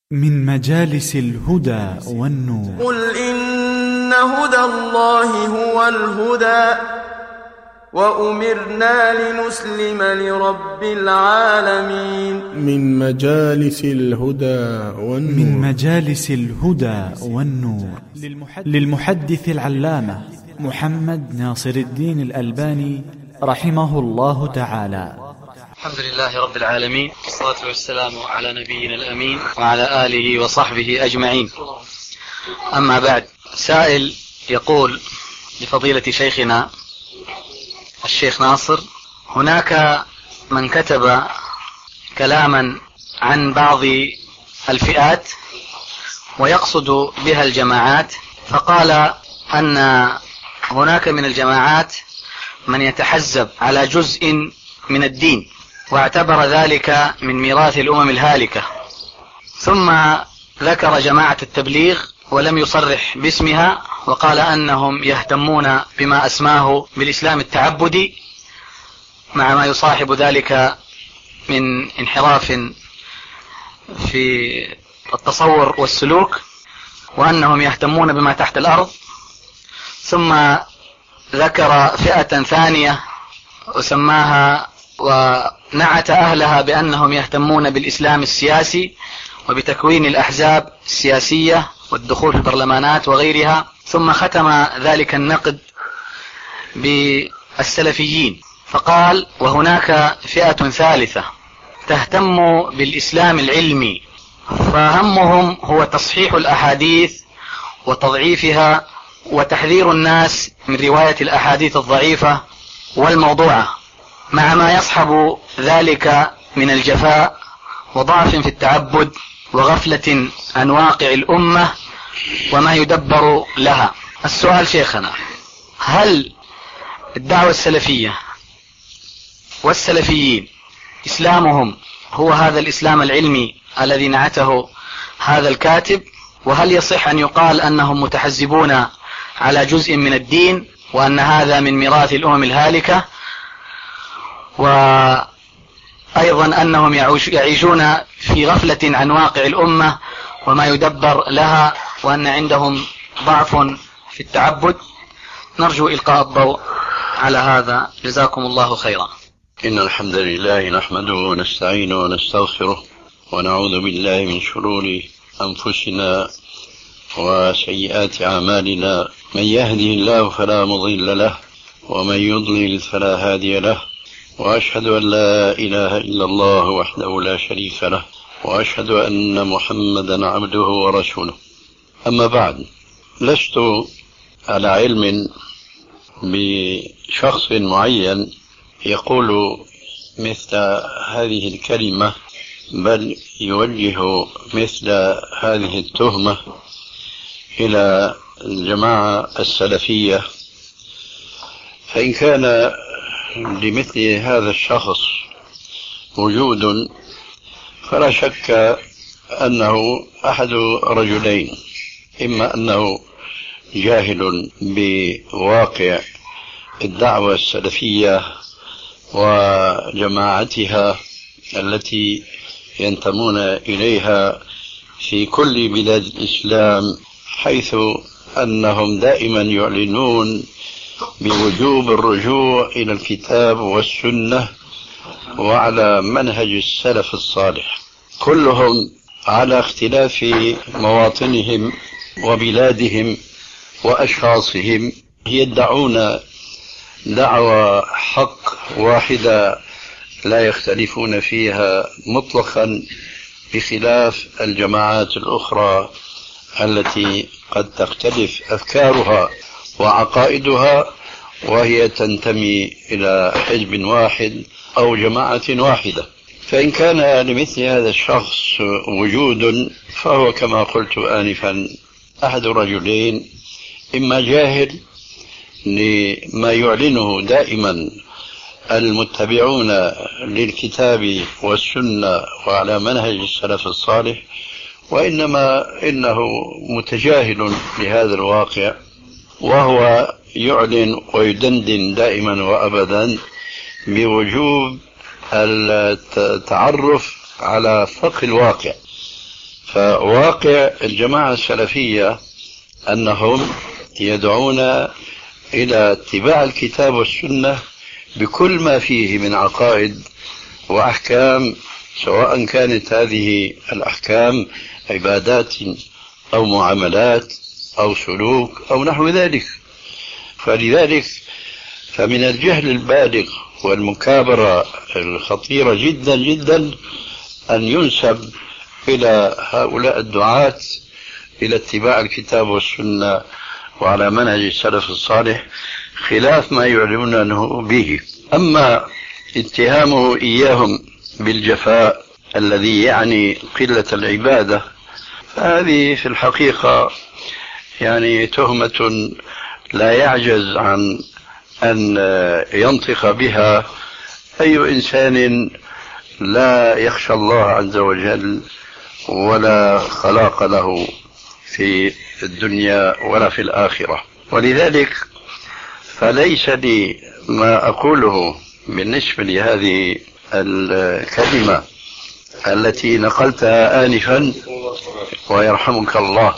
من مجالس الهدى والنور. قل إن هدى الله هو الهدى وأمرنا لنسلم لرب العالمين. من مجالس الهدى والنور. من مجالس الهدى والنور للمحدث العلامة محمد ناصر الدين الألباني رحمه الله تعالى. الحمد لله رب العالمين، والصلاة والسلام على نبينا الأمين وعلى آله وصحبه أجمعين. أما بعد، سائل يقول لفضيلة شيخنا الشيخ ناصر: هناك من كتب كلاما عن بعض الفئات ويقصد بها الجماعات، فقال أن هناك من الجماعات من يتحزب على جزء من الدين، واعتبر ذلك من ميراث الأمم الهالكة، ثم ذكر جماعة التبليغ ولم يصرح باسمها، وقال أنهم يهتمون بما أسماه بالإسلام التعبدي، مع ما يصاحب ذلك من انحراف في التصور والسلوك، وأنهم يهتمون بما تحت الأرض. ثم ذكر فئة ثانية وسماها ونعت أهلها بأنهم يهتمون بالإسلام السياسي وبتكوين الأحزاب السياسية والدخول في البرلمانات وغيرها، ثم ختم ذلك النقد بالسلفيين، فقال: وهناك فئة ثالثة تهتم بالإسلام العلمي، فهمهم هو تصحيح الأحاديث وتضعيفها وتحذير الناس من رواية الأحاديث الضعيفة والموضوعة، مع ما يصحب ذلك من الجفاء وضعف في التعبد وغفلة عن واقع الأمة وما يدبر لها. السؤال شيخنا: هل الدعوة السلفية والسلفيين إسلامهم هو هذا الإسلام العلمي الذي نعته هذا الكاتب؟ وهل يصح أن يقال أنهم متحزبون على جزء من الدين وأن هذا من ميراث الأمم الهالكة، وأيضا أنهم يعيشون في غفلة عن واقع الأمة وما يدبر لها، وأن عندهم ضعف في التعبد؟ نرجو إلقاء الضوء على هذا، جزاكم الله خيرا. إن الحمد لله نحمده ونستعينه ونستغفره ونعوذ بالله من شرور أنفسنا وسيئات أعمالنا، من يهده الله فلا مضل له ومن يضلل فلا هادي له، وأشهد أن لا إله إلا الله وحده لا شريك له، وأشهد أن محمدا عبده ورسوله. أما بعد، لست على علم بشخص معين يقول مثل هذه الكلمة، بل يوجه مثل هذه التهمة إلى الجماعة السلفية. فإن كان لمثل هذا الشخص وجود، فلا شك أنه أحد رجلين: إما أنه جاهل بواقع الدعوة السلفية وجماعتها التي ينتمون إليها في كل بلاد الإسلام، حيث أنهم دائما يعلنون بوجوب الرجوع إلى الكتاب والسنة وعلى منهج السلف الصالح، كلهم على اختلاف مواطنهم وبلادهم وأشخاصهم يدعون دعوة حق واحدة لا يختلفون فيها مطلقا، بخلاف الجماعات الأخرى التي قد تختلف أفكارها وعقائدها، وهي تنتمي إلى حزب واحد أو جماعة واحدة. فإن كان لمثل هذا الشخص وجود، فهو كما قلت آنفا أحد رجلين: إما جاهل لما يعلنه دائما المتبعون للكتاب والسنة وعلى منهج السلف الصالح، وإنما إنه متجاهل لهذا الواقع، وهو يعلن ويدندن دائما وأبدا بوجوب التعرف على فقه الواقع. فواقع الجماعة السلفية أنهم يدعون إلى اتباع الكتاب والسنة بكل ما فيه من عقائد وأحكام، سواء كانت هذه الأحكام عبادات أو معاملات أو سلوك أو نحو ذلك. فلذلك فمن الجهل البالغ والمكابرة الخطيرة جدا جدا أن ينسب إلى هؤلاء الدعاة إلى اتباع الكتاب والسنة وعلى منهج السلف الصالح خلاف ما يعلمونه به. أما اتهامه إياهم بالجفاء الذي يعني قلة العبادة، فهذه في الحقيقة يعني تهمة لا يعجز عن أن ينطق بها أي إنسان لا يخشى الله عز وجل ولا خلاق له في الدنيا ولا في الآخرة. ولذلك فليس لي ما أقوله بالنسبة لهذه الكلمة التي نقلتها آنفا ويرحمك الله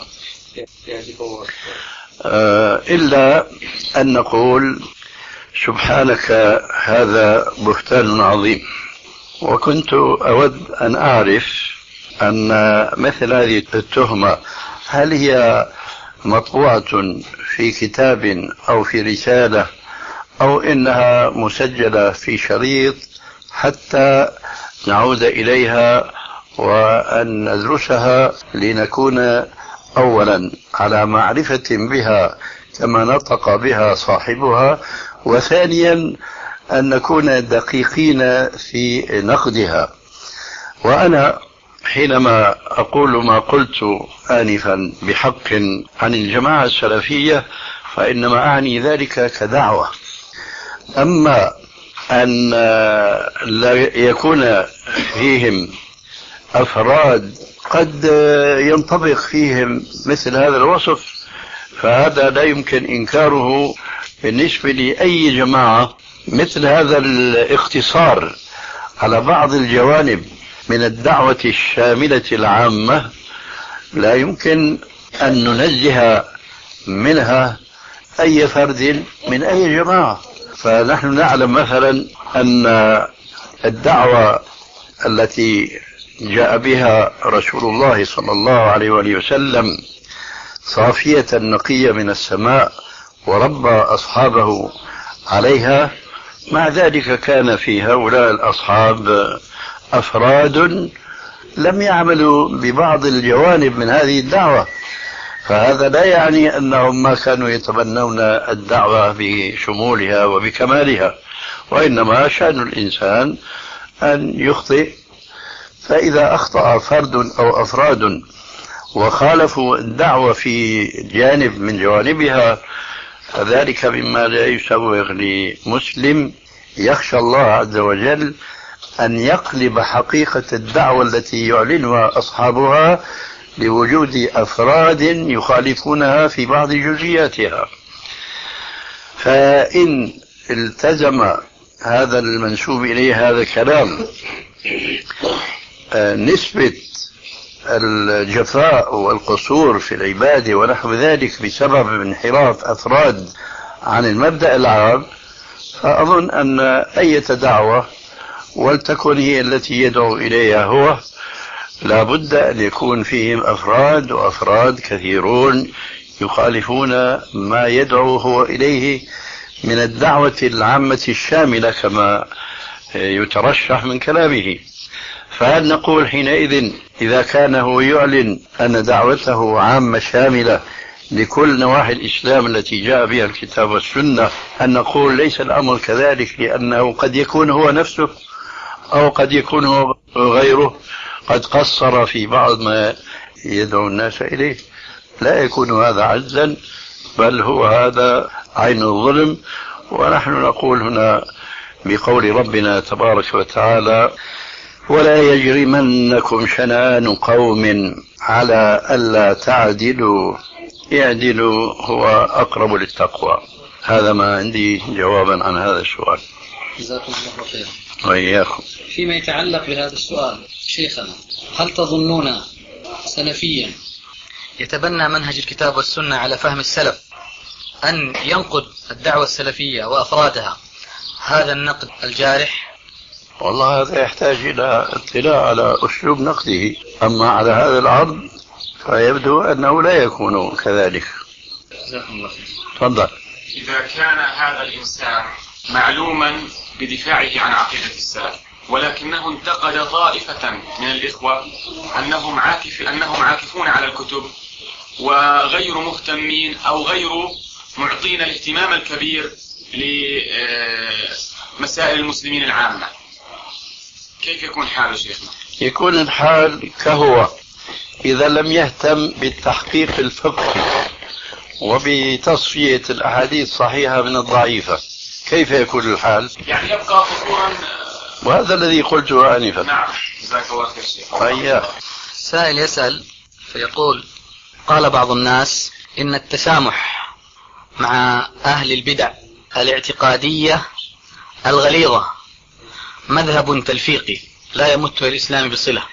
إلا أن نقول سبحانك هذا بهتان عظيم. وكنت أود أن أعرف أن مثل هذه التهمة هل هي مطبوعة في كتاب أو في رسالة أو إنها مسجلة في شريط حتى نعود إليها وأن ندرسها لنكون أولا على معرفة بها كما نطق بها صاحبها، وثانيا أن نكون دقيقين في نقدها. وأنا حينما أقول ما قلت آنفا بحق عن الجماعة السلفية فإنما أعني ذلك كدعوة. أما أن لا يكون فيهم أفراد قد ينطبق فيهم مثل هذا الوصف فهذا لا يمكن إنكاره بالنسبة لأي جماعة. مثل هذا الاختصار على بعض الجوانب من الدعوة الشاملة العامة لا يمكن أن ننزه منها أي فرد من أي جماعة. فنحن نعلم مثلا أن الدعوة التي جاء بها رسول الله صلى الله عليه وآله وسلم صافية نقية من السماء وربى أصحابه عليها، مع ذلك كان في هؤلاء الأصحاب أفراد لم يعملوا ببعض الجوانب من هذه الدعوة. فهذا لا يعني أنهم ما كانوا يتبنون الدعوة بشمولها وبكمالها، وإنما شأن الإنسان أن يخطئ. فإذا أخطأ فرد أو أفراد وخالفوا الدعوة في جانب من جوانبها فذلك مما لا يسوغ لمسلم يخشى الله عز وجل أن يقلب حقيقة الدعوة التي يعلنها أصحابها لوجود أفراد يخالفونها في بعض جزئياتها. فإن التزم هذا المنسوب إليه هذا الكلام نسبة الجفاء والقصور في العبادة ونحو ذلك بسبب انحراف أفراد عن المبدأ العام، فأظن أن أي دعوة ولتكن هي التي يدعو إليها هو لا بد أن يكون فيهم أفراد وأفراد كثيرون يخالفون ما يدعو هو إليه من الدعوة العامة الشاملة كما يترشح من كلامه. فهل نقول حينئذ إذا كان هو يعلن أن دعوته عامة شاملة لكل نواحي الإسلام التي جاء بها الكتاب والسنة أن نقول ليس الأمر كذلك، لأنه قد يكون هو نفسه أو قد يكون هو غيره قد قصر في بعض ما يدعو الناس إليه؟ لا يكون هذا عجزا، بل هو هذا عين الظلم. ونحن نقول هنا بقول ربنا تبارك وتعالى: ولا يجرمنكم شنآن قوم على ألا تعدلوا اعدلوا هو أقرب للتقوى. هذا ما عندي جوابا عن هذا السؤال. جزاكم الله خيرا. وإياكم. فيما يتعلق بهذا السؤال شيخنا، هل تظنون سلفيا يتبنى منهج الكتاب والسنة على فهم السلف أن ينقد الدعوة السلفية وأفرادها هذا النقد الجارح؟ والله هذا يحتاج إلى اطلاع على أسلوب نقده، أما على هذا العرض فيبدو أنه لا يكون كذلك. جزاكم الله خير. تفضل. إذا كان هذا الإنسان معلوما بدفاعه عن عقيدة السلف، ولكنه انتقد طائفة من الإخوة أنهم عاكفون على الكتب وغير مهتمين أو غير معطين الاهتمام الكبير لمسائل المسلمين العامة، كيف يكون حاله شيخنا؟ يكون الحال كهو إذا لم يهتم بالتحقيق الفقهي وبتصفية الأحاديث الصحيحة من الضعيفة، كيف يكون الحال؟ يعني يبقى فخورا. وهذا الذي قلته آنفا. نعم، جزاك الله خير شيخ. سائل يسأل فيقول: قال بعض الناس إن التسامح مع أهل البدع الاعتقادية الغليظة مذهب تلفيقي لا يمت الإسلام بصلة،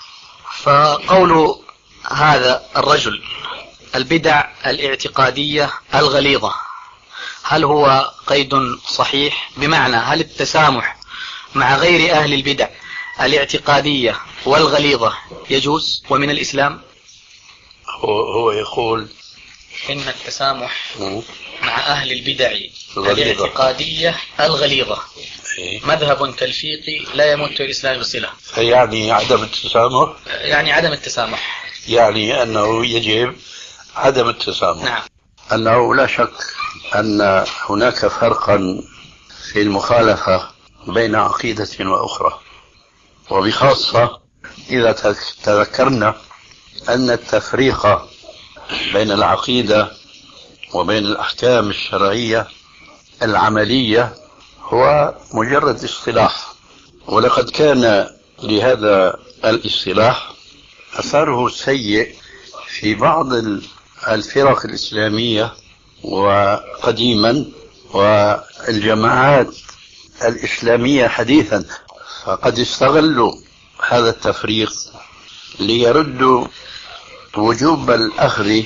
فقول هذا الرجل البدع الاعتقادية الغليظة هل هو قيد صحيح؟ بمعنى هل التسامح مع غير أهل البدع الاعتقادية والغليظة يجوز ومن الإسلام؟ هو يقول إن التسامح مع أهل البدع الاعتقادية الغليظة مذهب تلفيقي لا يمت الإسلام بصلة. يعني عدم التسامح؟ يعني عدم التسامح، يعني أنه يجب عدم التسامح. نعم. أنه لا شك أن هناك فرقا في المخالفة بين عقيدة وأخرى، وبخاصة إذا تذكرنا أن التفريق بين العقيدة وبين الأحكام الشرعية العملية هو مجرد اصطلاح، ولقد كان لهذا الاصطلاح أثره السيء في بعض الفرق الإسلامية وقديما والجماعات الإسلامية حديثا، فقد استغلوا هذا التفريق ليردوا وجوب الأخذ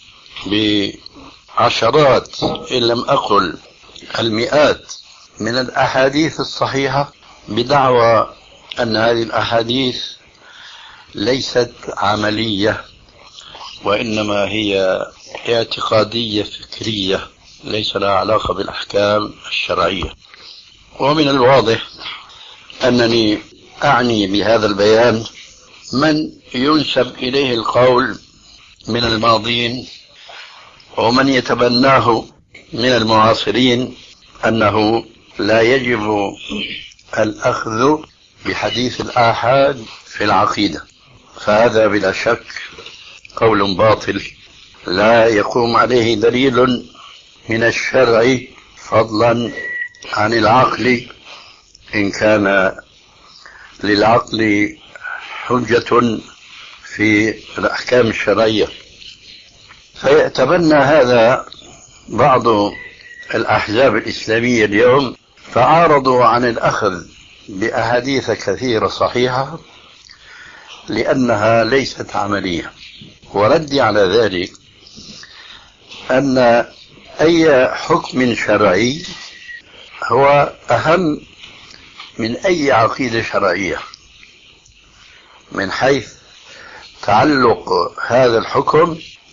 بعشرات إن لم أقل المئات من الأحاديث الصحيحة بدعوى أن هذه الأحاديث ليست عملية وإنما هي اعتقادية فكرية ليس لها علاقة بالأحكام الشرعية. ومن الواضح أنني أعني بهذا البيان من ينسب إليه القول من الماضين ومن يتبناه من المعاصرين أنه لا يجب الأخذ بحديث الآحاد في العقيدة، فهذا بلا شك قول باطل لا يقوم عليه دليل من الشرع فضلا عن العقل، إن كان للعقل حجة في الأحكام الشرعية. فيتبنى هذا بعض الأحزاب الإسلامية اليوم، فعارضوا عن الأخذ بأحاديث كثيرة صحيحة لأنها ليست عملية. وردي على ذلك أن أي حكم شرعي هو أهم من أي عقيدة شرعية من حيث تعلق هذا الحكم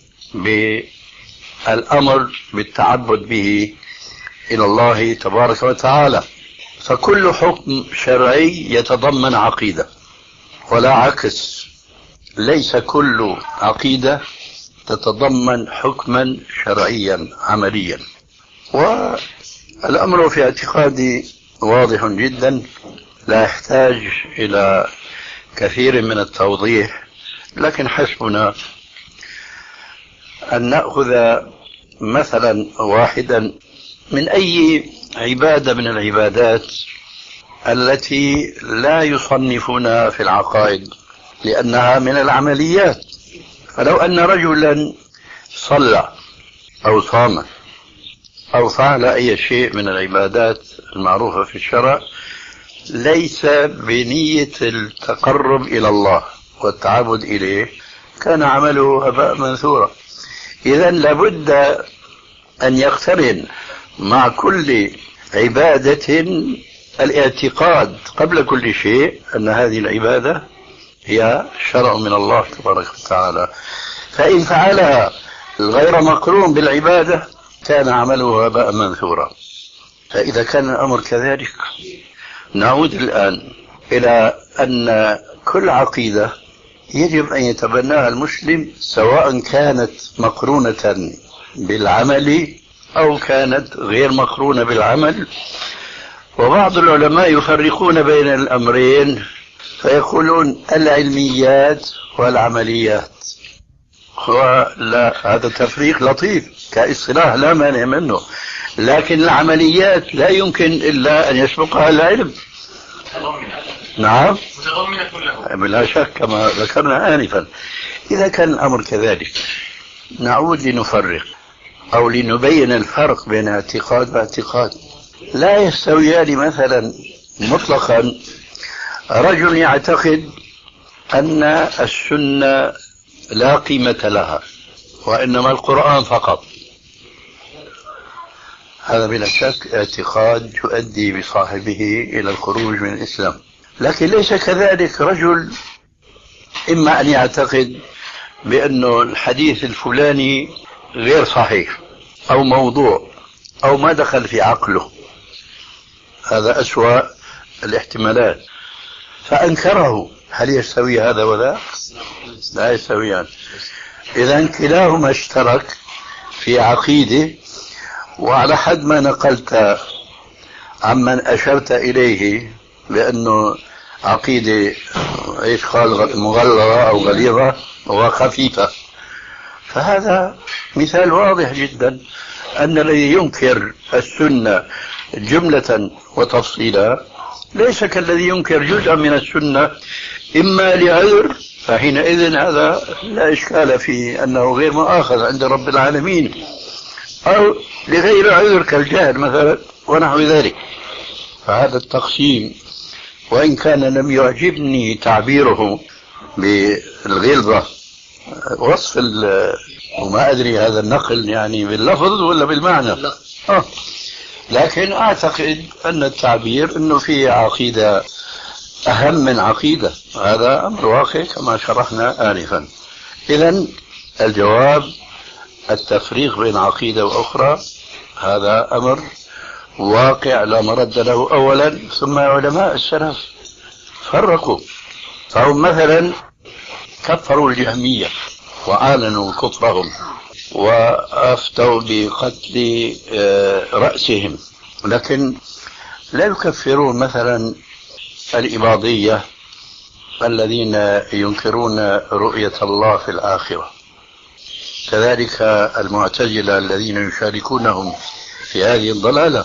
بالأمر بالتعبد به إلى الله تبارك وتعالى. فكل حكم شرعي يتضمن عقيدة ولا عكس، ليس كل عقيدة تتضمن حكما شرعيا عمليا. والأمر في اعتقادي واضح جدا لا يحتاج إلى كثير من التوضيح، لكن حسبنا أن نأخذ مثلا واحدا من أي عبادة من العبادات التي لا يصنفونها في العقائد لأنها من العمليات. فلو أن رجلا صلى أو صام أو فعل أي شيء من العبادات المعروفة في الشرع ليس بنية التقرب إلى الله والتعبد إليه، كان عمله هباء منثورا. إذا لابد أن يقترن مع كل عبادة الاعتقاد قبل كل شيء أن هذه العبادة هي شرع من الله تبارك وتعالى، فإن فعلها غير مقرون بالعبادة كان عمله هباء منثورا. فإذا كان الأمر كذلك نعود الآن إلى أن كل عقيدة يجب أن يتبناها المسلم سواء كانت مقرونة بالعمل أو كانت غير مقرونة بالعمل. وبعض العلماء يفرقون بين الأمرين فيقولون العلميات والعمليات، ولا هذا تفريق لطيف كاصطلاح لا مانع منه، لكن العمليات لا يمكن إلا أن يسبقها العلم. نعم متضمنة له بلا شك كما ذكرنا آنفا. إذا كان الأمر كذلك نعود لنفرق أو لنبين الفرق بين اعتقاد واعتقاد. لا يستويان مثلا مطلقا رجل يعتقد أن السنة لا قيمة لها وإنما القرآن فقط، هذا بلا شك اعتقاد يؤدي بصاحبه إلى الخروج من الإسلام. لكن ليس كذلك رجل إما أن يعتقد بأن الحديث الفلاني غير صحيح أو موضوع أو ما دخل في عقله، هذا أسوأ الاحتمالات، فأنكره. هل يستوي هذا ولا؟ لا يستويان. إذن كلاهما اشترك في عقيدة، وعلى حد ما نقلت عمن أشرت إليه بأنه عقيدة إيش قال مغلظة أو غليظة وخفيفة، فهذا مثال واضح جدا أن الذي ينكر السنة جملة وتفصيلا ليس كالذي ينكر جزءا من السنة إما لعذر، فحينئذ هذا لا إشكال في أنه غير مؤاخذ عند رب العالمين، أو لغير عذر كالجهل مثلا ونحو ذلك. فهذا التقسيم وإن كان لم يعجبني تعبيره بالغلظة وصف وما أدري هذا النقل يعني باللفظ ولا بالمعنى، لكن أعتقد أن التعبير أنه في عقيدة أهم من عقيدة، هذا أمر واقع كما شرحنا آنفا. إذن الجواب التفريق بين عقيدة وأخرى هذا أمر واقع لا مرد له أولا، ثم علماء السلف فرقوا، فهم مثلا كفروا الجهمية وأعلنوا كفرهم وأفتوا بقتل رأسهم، لكن لا يكفرون مثلا الإباضية الذين ينكرون رؤية الله في الآخرة، كذلك المعتزلة الذين يشاركونهم في هذه الضلالة،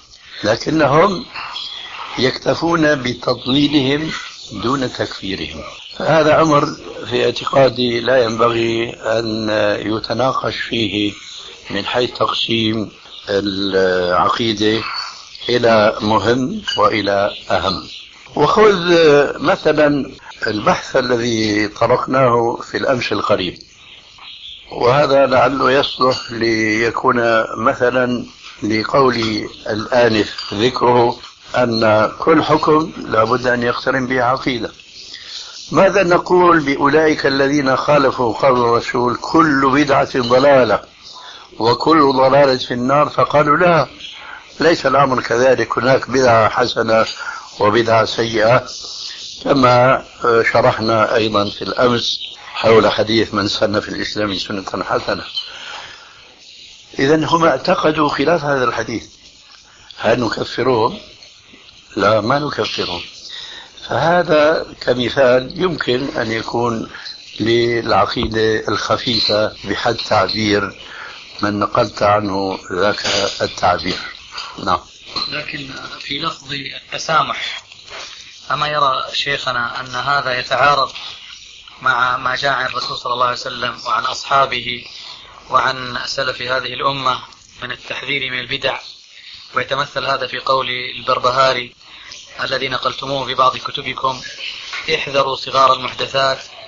لكنهم يكتفون بتضليلهم دون تكفيرهم. فهذا أمر في اعتقادي لا ينبغي أن يتناقش فيه من حيث تقسيم العقيدة إلى مهم وإلى أهم. وخذ مثلا البحث الذي طرقناه في الأمس القريب، وهذا لعله يصلح ليكون مثلا لقول الآنف ذكره أن كل حكم لابد أن يقترن به عقيدة. ماذا نقول بأولئك الذين خالفوا قول الرسول كل بدعة ضلالة وكل ضلالة في النار؟ فقالوا لا، ليس الأمر كذلك، هناك بدعة حسنة وبدعة سيئة، كما شرحنا أيضا في الأمس حول حديث من سن في الإسلام سنة حسنة. إذن هم اعتقدوا خلاف هذا الحديث، هل نكفرهم؟ لا، ما نكفرهم. فهذا كمثال يمكن أن يكون للعقيدة الخفيفة بحد تعبير من نقلت عنه ذاك التعبير. نعم. لكن في لفظ التسامح، أما يرى شيخنا أن هذا يتعارض مع ما جاء عن الرسول صلى الله عليه وسلم وعن أصحابه وعن سلف هذه الأمة من التحذير من البدع، ويتمثل هذا في قول البربهاري الذي نقلتموه في بعض كتبكم: احذروا صغار المحدثات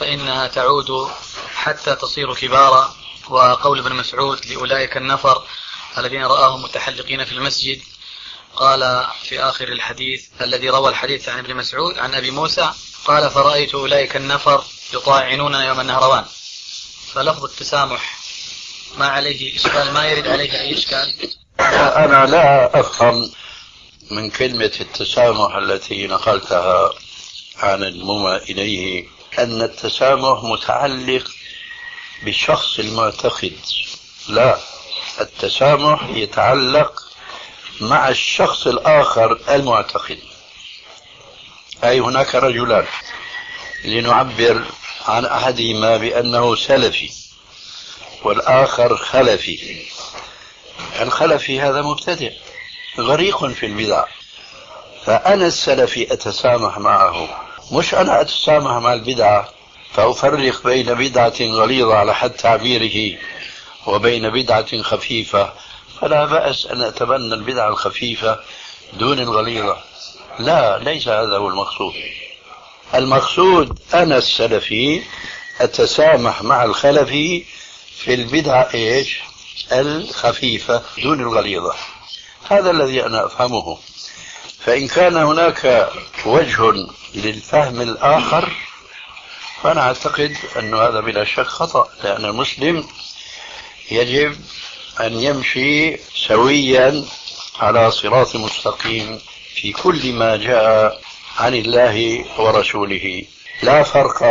فإنها تعود حتى تصير كبارا. وقول ابن مسعود لأولئك النفر الذين رآهم متحلقين في المسجد، قال في آخر الحديث الذي روى الحديث عن ابن مسعود عن أبي موسى، قال فرأيت أولئك النفر يطاعنون يوم النهروان. فلفظ التسامح ما عليه إشكال، ما يرد عليه أي إشكال. أنا لا أفهم من كلمة التسامح التي نقلتها عن المومى إليه أن التسامح متعلق بالشخص المعتقد. لا، التسامح يتعلق مع الشخص الآخر المعتقد. أي هناك رجلان لنعبر عن أحدهما بأنه سلفي والآخر خلفي. الخلفي هذا مبتدع غريق في البدع، فأنا السلفي أتسامح معه، مش أنا أتسامح مع البدعة فأفرق بين بدعة غليظة على حد تعبيره وبين بدعة خفيفة. فلا بأس أن أتبنى البدعة الخفيفة دون الغليظة. لا، ليس هذا هو المقصود. المقصود أنا السلفي أتسامح مع الخلفي في البدعة الخفيفة دون الغليظة. هذا الذي أنا أفهمه. فإن كان هناك وجه للفهم الآخر فأنا أعتقد أن هذا بلا شك خطأ، لأن المسلم يجب أن يمشي سويا على صراط مستقيم في كل ما جاء عن الله ورسوله. لا فرق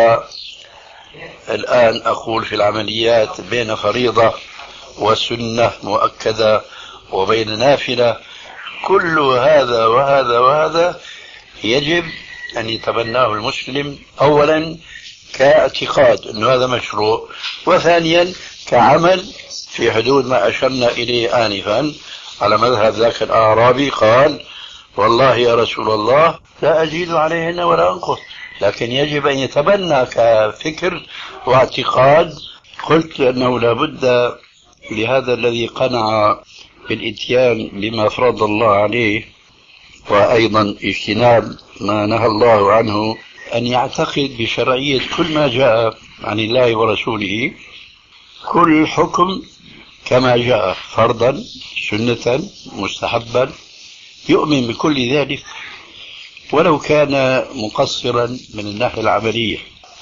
الآن أقول في العمليات بين فريضة وسنة مؤكدة وبين نافلة. كل هذا وهذا وهذا يجب أن يتبناه المسلم، أولا كاعتقاد أن هذا مشروع، وثانيا كعمل في حدود ما أشرنا إليه آنفا على مذهب ذاك الأعرابي قال والله يا رسول الله لا أزيد عليهن ولا أنقص، لكن يجب أن يتبنى كفكر واعتقاد. قلت أنه لا بد لهذا الذي قنع بالإتيان بما فرض الله عليه وأيضا اجتناب ما نهى الله عنه أن يعتقد بشرعية كل ما جاء عن الله ورسوله، كل حكم كما جاء فرضا سنة مستحبا، يؤمن بكل ذلك ولو كان مقصرا من الناحية العملية.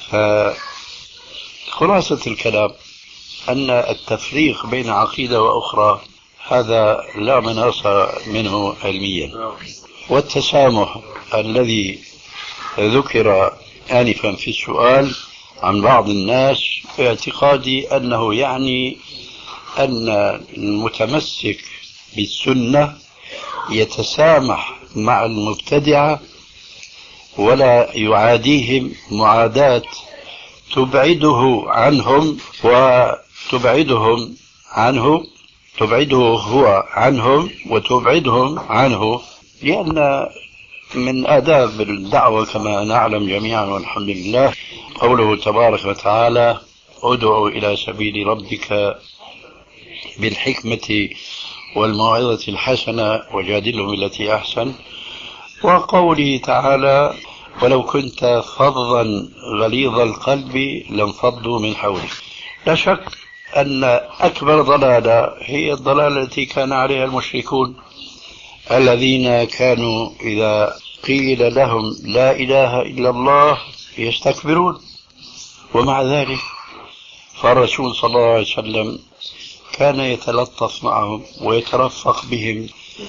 فخلاصة الكلام أن التفريق بين عقيدة وأخرى هذا لا مناص منه علميا. والتسامح الذي ذكر آنفا في السؤال عن بعض الناس باعتقادي أنه يعني أن المتمسك بالسنة يتسامح مع المبتدعة ولا يعاديهم معاداة تبعده عنهم وتبعدهم عنه، تبعده هو عنهم وتبعدهم عنه، لأن من آداب الدعوة كما نعلم جميعا والحمد لله قوله تبارك وتعالى ادعوا إلى سبيل ربك بالحكمة والموعظة الحسنة وجادلهم التي أحسن، وقوله تعالى ولو كنت فظا غليظ القلب لانفضوا من حولك. لا شك أن أكبر ضلالة هي الضلالة التي كان عليها المشركون الذين كانوا إذا قيل لهم لا إله إلا الله يستكبرون. ومع ذلك فالرسول صلى الله عليه وسلم كان يتلطف معهم ويترفق بهم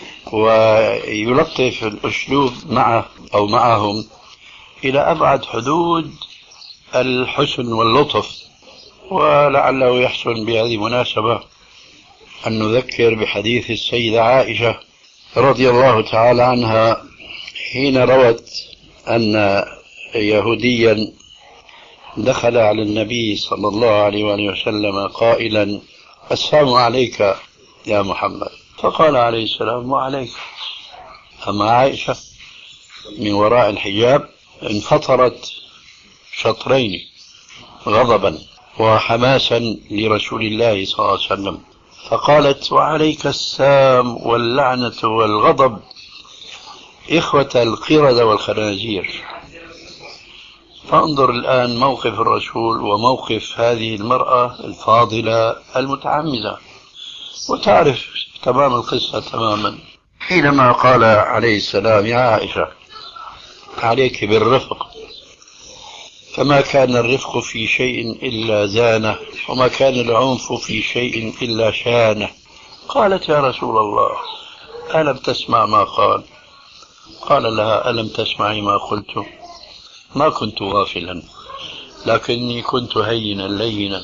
ويلطف الأسلوب معه أو معهم إلى أبعد حدود الحسن واللطف. ولعله يحسن بهذه المناسبة أن نذكر بحديث السيدة عائشة رضي الله تعالى عنها حين روت أن يهوديا دخل على النبي صلى الله عليه وآله وسلم قائلا السلام عليك يا محمد، فقال عليه السلام وعليك. أما عائشة من وراء الحجاب انفطرت شطرين غضبا وحماسا لرسول الله صلى الله عليه وسلم، فقالت وعليك السام واللعنة والغضب إخوة القردة والخنازير. فانظر الآن موقف الرسول وموقف هذه المرأة الفاضلة المتعمدة، وتعرف تمام القصة تماما. حينما قال عليه السلام: يا عائشة عليك بالرفق، فما كان الرفق في شيء إلا زانه، وما كان العنف في شيء إلا شانه. قالت: يا رسول الله ألم تسمع ما قال؟ قال لها: ألم تسمعي ما قلت؟ ما كنت غافلا، لكني كنت هينا لينا،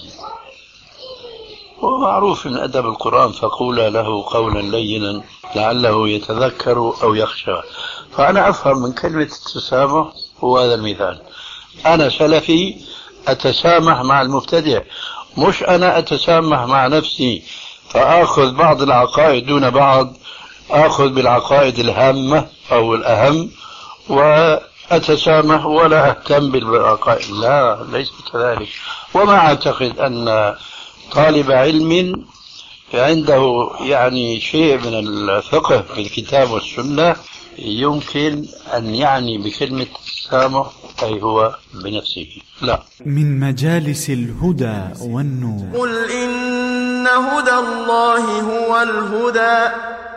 ومعروف من أدب القرآن: فقولا له قولا لينا لعله يتذكر أو يخشى. فأنا أفهم من كلمة التسامح هو هذا المثال. أنا سلفي أتسامح مع المبتدع، مش أنا أتسامح مع نفسي فأخذ بعض العقائد دون بعض، أخذ بالعقائد الهامة أو الأهم وأتسامح ولا أهتم بالعقائد. لا، ليس كذلك. وما أعتقد أن طالب علم عنده يعني شيء من الفقه في الكتاب والسنة يمكن أن يعني بكلمة التسامح أي هو بنفسه. لا. من مجالس الهدى والنور. قل إن هدى الله هو الهدى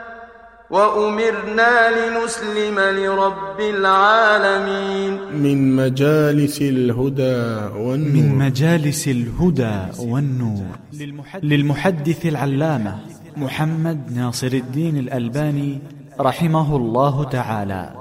وأمرنا لنسلم لرب العالمين. من مجالس الهدى والنور. من مجالس الهدى والنور للمحدث العلامة محمد ناصر الدين الألباني رحمه الله تعالى.